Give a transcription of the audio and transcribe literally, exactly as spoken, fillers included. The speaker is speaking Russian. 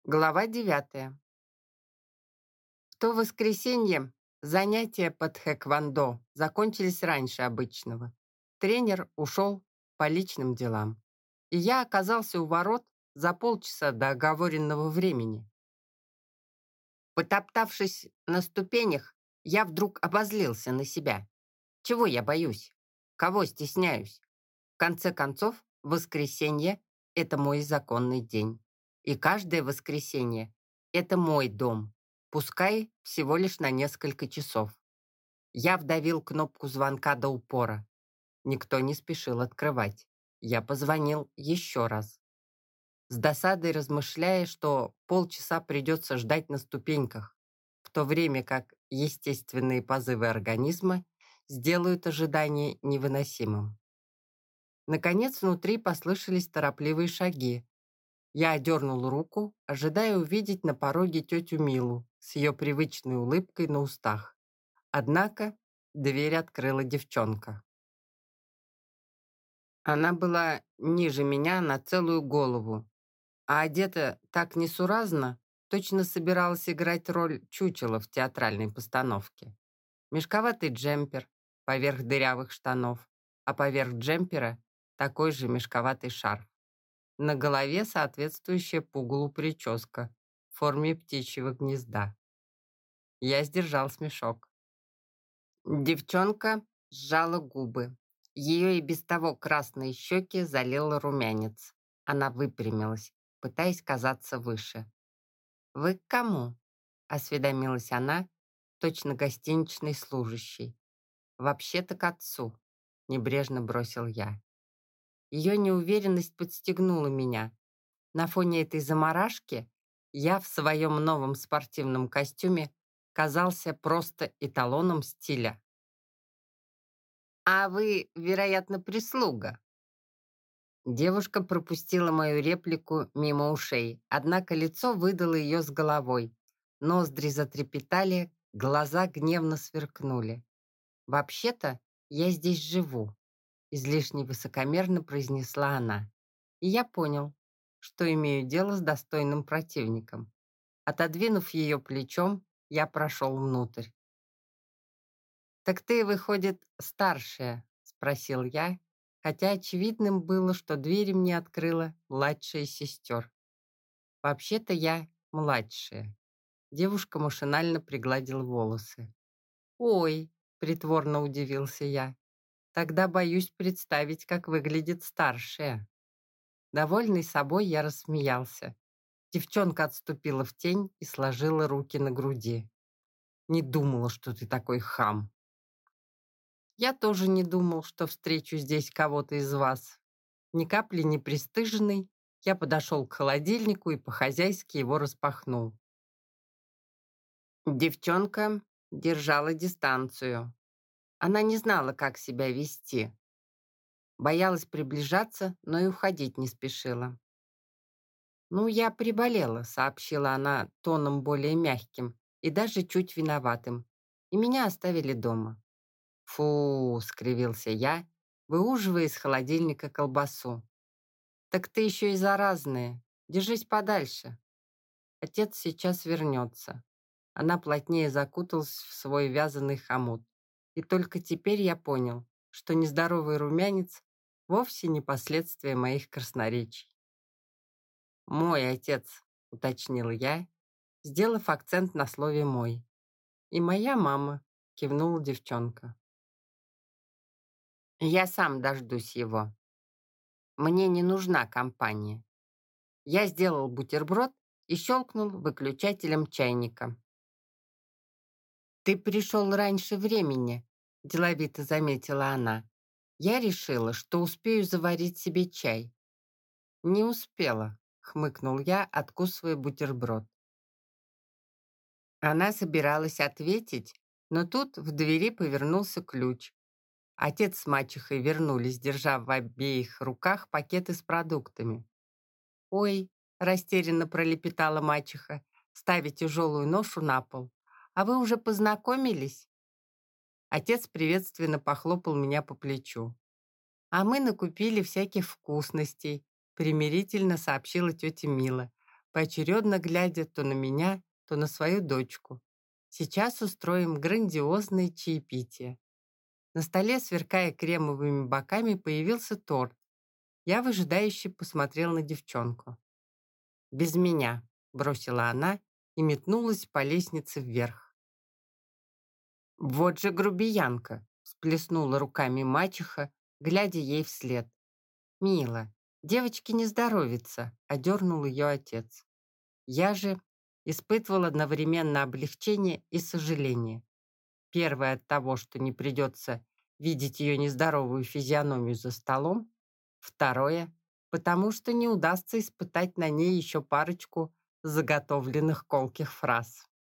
Глава девятая. В то воскресенье занятия по тхэквондо закончились раньше обычного. Тренер ушел по личным делам, и я оказался у ворот за полчаса до оговоренного времени. Потоптавшись на ступенях, я вдруг обозлился на себя. Чего я боюсь? Кого стесняюсь? В конце концов, воскресенье– это мой законный день. И каждое воскресенье– это мой дом, пускай всего лишь на несколько часов. Я вдавил кнопку звонка до упора. Никто не спешил открывать. Я позвонил еще раз. С досадой размышляя, что полчаса придется ждать на ступеньках, в то время как естественные позывы организма сделают ожидание невыносимым. Наконец внутри послышались торопливые шаги. Я одернул руку, ожидая увидеть на пороге тетю Милу с ее привычной улыбкой на устах. Однако дверь открыла девчонка. Она была ниже меня на целую голову, а одета так несуразно, точно собиралась играть роль чучела в театральной постановке. Мешковатый джемпер поверх дырявых штанов, а поверх джемпера такой же мешковатый шарф. На голове соответствующая пугалу прическа в форме птичьего гнезда. Я сдержал смешок. Девчонка сжала губы. Ее и без того красные щеки залил румянец. Она выпрямилась, пытаясь казаться выше. «Вы к кому?» — осведомилась она, точно гостиничный служащий. «Вообще-то к отцу», — небрежно бросил я. Ее неуверенность подстегнула меня. На фоне этой заморашки я в своем новом спортивном костюме казался просто эталоном стиля. «А вы, вероятно, прислуга?» Девушка пропустила мою реплику мимо ушей, однако лицо выдало ее с головой. Ноздри затрепетали, глаза гневно сверкнули. «Вообще-то я здесь живу», — излишне высокомерно произнесла она. И я понял, что имею дело с достойным противником. Отодвинув ее плечом, я прошел внутрь. «Так ты, выходит, старшая?» — спросил я, хотя очевидным было, что дверь мне открыла младшая сестер. «Вообще-то я младшая». Девушка машинально пригладила волосы. «Ой!» — притворно удивился я. «Тогда боюсь представить, как выглядит старшая». Довольный собой, я рассмеялся. Девчонка отступила в тень и сложила руки на груди. «Не думала, что ты такой хам». «Я тоже не думал, что встречу здесь кого-то из вас». Ни капли не пристыженный, я подошел к холодильнику и по-хозяйски его распахнул. Девчонка держала дистанцию. Она не знала, как себя вести. Боялась приближаться, но и уходить не спешила. «Ну, я приболела», — сообщила она тоном более мягким и даже чуть виноватым, и меня оставили дома. «Фу!» — скривился я, выуживая из холодильника колбасу. «Так ты еще и заразная. Держись подальше. Отец сейчас вернется». Она плотнее закуталась в свой вязаный хомут. И только теперь я понял, что нездоровый румянец вовсе не последствия моих красноречий. «Мой отец», — уточнил я, сделав акцент на слове «мой». «И моя мама», — кивнула девчонка. «Я сам дождусь его. Мне не нужна компания». Я сделал бутерброд и щелкнул выключателем чайника. «Ты пришел раньше времени», — деловито заметила она. Я решила, что успею заварить себе чай. «Не успела», — хмыкнул я, откусывая бутерброд. Она собиралась ответить, но тут в двери повернулся ключ. Отец с мачехой вернулись, держа в обеих руках пакеты с продуктами. «Ой», — растерянно пролепетала мачеха, ставя тяжелую ношу на пол. «А вы уже познакомились?» Отец приветственно похлопал меня по плечу. «А мы накупили всяких вкусностей», — примирительно сообщила тетя Мила. поочередно глядя то на меня, то на свою дочку. Сейчас устроим грандиозное чаепитие. На столе, сверкая кремовыми боками, появился торт. Я выжидающе посмотрел на девчонку. «Без меня», — бросила она и метнулась по лестнице вверх. «Вот же грубиянка!» — всплеснула руками мачеха, глядя ей вслед. «Мила, девочке не здоровится», — одернул ее отец. Я же испытывал одновременно облегчение и сожаление. Первое от того, что не придется видеть ее нездоровую физиономию за столом. Второе, потому что не удастся испытать на ней еще парочку заготовленных колких фраз.